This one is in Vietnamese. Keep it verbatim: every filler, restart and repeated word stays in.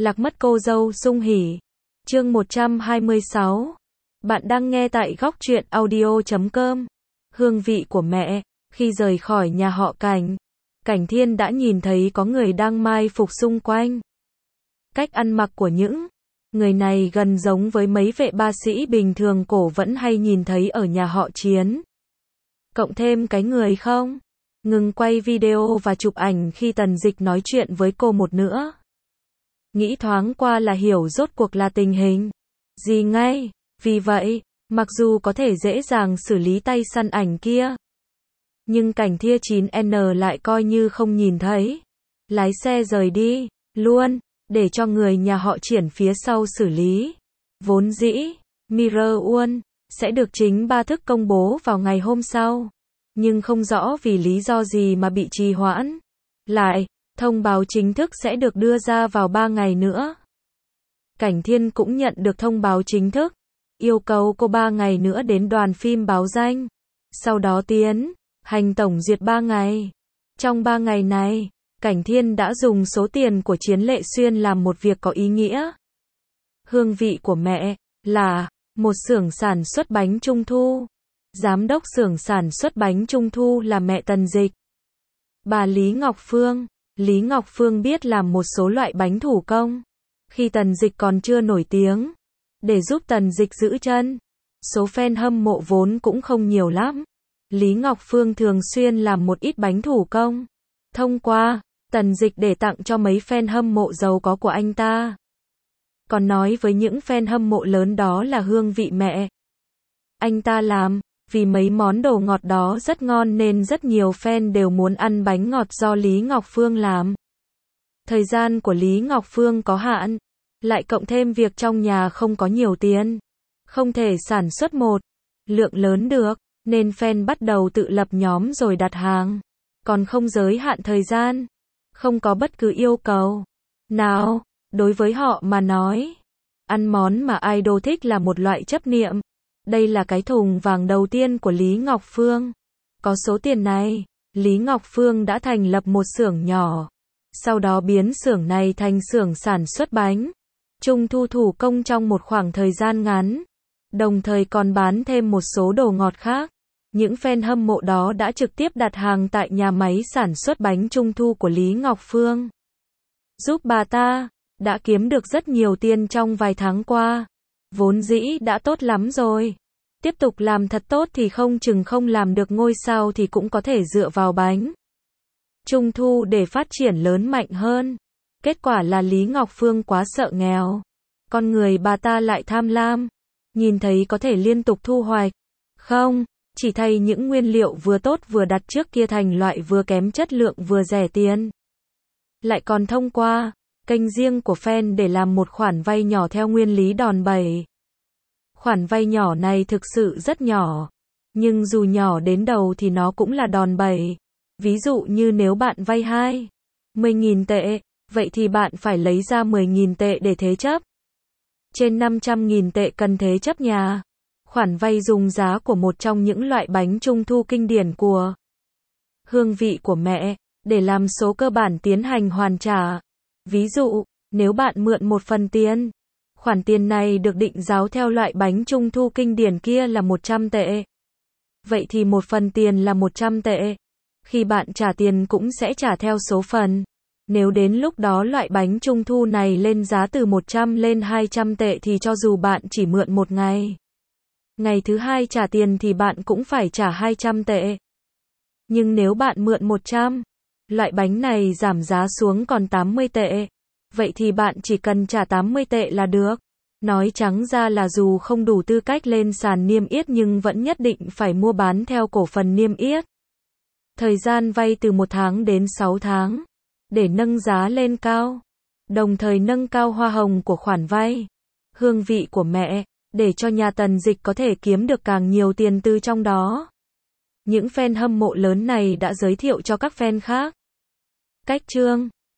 Lạc mất cô dâu sung hỉ. Chương một trăm hai mươi sáu. Bạn đang nghe tại góc truyện audio chấm com. Hương vị của mẹ. Khi rời khỏi nhà họ Cảnh, Cảnh Thiên đã nhìn thấy có người đang mai phục xung quanh. Cách ăn mặc của những người này gần giống với mấy vệ ba sĩ bình thường cổ vẫn hay nhìn thấy ở nhà họ Chiến. Cộng thêm cái người không ngừng quay video và chụp ảnh khi Tần Dịch nói chuyện với cô một nữa. Nghĩ thoáng qua là hiểu rốt cuộc là tình hình gì ngay. Vì vậy, mặc dù có thể dễ dàng xử lý tay săn ảnh kia, nhưng Cảnh Thiên chín N lại coi như không nhìn thấy. Lái xe rời đi luôn, để cho người nhà họ Triển phía sau xử lý. Vốn dĩ, Mirror One sẽ được chính ba thức công bố vào ngày hôm sau, nhưng không rõ vì lý do gì mà bị trì hoãn. Lại, thông báo chính thức sẽ được đưa ra vào ba ngày nữa. Cảnh Thiên cũng nhận được thông báo chính thức, yêu cầu cô ba ngày nữa đến đoàn phim báo danh, sau đó tiến hành tổng duyệt ba ngày. Trong ba ngày này, Cảnh Thiên đã dùng số tiền của Chiến Lệ Xuyên làm một việc có ý nghĩa. Hương vị của mẹ là một xưởng sản xuất bánh trung thu. Giám đốc xưởng sản xuất bánh trung thu là mẹ Tần Dịch, bà Lý Ngọc Phương. Lý Ngọc Phương biết làm một số loại bánh thủ công khi Tần Dịch còn chưa nổi tiếng, để giúp Tần Dịch giữ chân. Số fan hâm mộ vốn cũng không nhiều lắm. Lý Ngọc Phương thường xuyên làm một ít bánh thủ công, thông qua Tần Dịch để tặng cho mấy fan hâm mộ giàu có của anh ta. Còn nói với những fan hâm mộ lớn đó là hương vị mẹ anh ta làm, vì mấy món đồ ngọt đó rất ngon nên rất nhiều fan đều muốn ăn bánh ngọt do Lý Ngọc Phương làm. Thời gian của Lý Ngọc Phương có hạn, lại cộng thêm việc trong nhà không có nhiều tiền, không thể sản xuất một lượng lớn được, nên fan bắt đầu tự lập nhóm rồi đặt hàng. Còn không giới hạn thời gian, không có bất cứ yêu cầu nào. Đối với họ mà nói, ăn món mà idol thích là một loại chấp niệm. Đây là cái thùng vàng đầu tiên của Lý Ngọc Phương. Có số tiền này, Lý Ngọc Phương đã thành lập một xưởng nhỏ, sau đó biến xưởng này thành xưởng sản xuất bánh trung thu thủ công trong một khoảng thời gian ngắn, đồng thời còn bán thêm một số đồ ngọt khác. Những fan hâm mộ đó đã trực tiếp đặt hàng tại nhà máy sản xuất bánh trung thu của Lý Ngọc Phương, giúp bà ta đã kiếm được rất nhiều tiền trong vài tháng qua. Vốn dĩ đã tốt lắm rồi, tiếp tục làm thật tốt thì không chừng không làm được ngôi sao thì cũng có thể dựa vào bánh trung thu để phát triển lớn mạnh hơn. Kết quả là Lý Ngọc Phương quá sợ nghèo, con người bà ta lại tham lam, nhìn thấy có thể liên tục thu hoạch, không chỉ thay những nguyên liệu vừa tốt vừa đặt trước kia thành loại vừa kém chất lượng vừa rẻ tiền, lại còn thông qua kênh riêng của fan để làm một khoản vay nhỏ theo nguyên lý đòn bẩy. Khoản vay nhỏ này thực sự rất nhỏ, nhưng dù nhỏ đến đầu thì nó cũng là đòn bẩy. Ví dụ như nếu bạn vay hai mươi nghìn tệ, vậy thì bạn phải lấy ra mười nghìn tệ để thế chấp. Trên năm trăm nghìn tệ cần thế chấp nhà. Khoản vay dùng giá của một trong những loại bánh trung thu kinh điển của hương vị của mẹ, để làm số cơ bản tiến hành hoàn trả. Ví dụ, nếu bạn mượn một phần tiền, khoản tiền này được định giá theo loại bánh trung thu kinh điển kia là một trăm tệ. Vậy thì một phần tiền là một trăm tệ. Khi bạn trả tiền cũng sẽ trả theo số phần. Nếu đến lúc đó loại bánh trung thu này lên giá từ một trăm lên hai trăm tệ thì cho dù bạn chỉ mượn một ngày, ngày thứ hai trả tiền thì bạn cũng phải trả hai trăm tệ. Nhưng nếu bạn mượn một trăm, loại bánh này giảm giá xuống còn tám mươi tệ, vậy thì bạn chỉ cần trả tám mươi tệ là được. Nói trắng ra là dù không đủ tư cách lên sàn niêm yết nhưng vẫn nhất định phải mua bán theo cổ phần niêm yết. Thời gian vay từ một tháng đến sáu tháng, để nâng giá lên cao, đồng thời nâng cao hoa hồng của khoản vay. Hương vị của mẹ, để cho nhà Tần Dịch có thể kiếm được càng nhiều tiền từ trong đó. Những fan hâm mộ lớn này đã giới thiệu cho các fan khác cách chương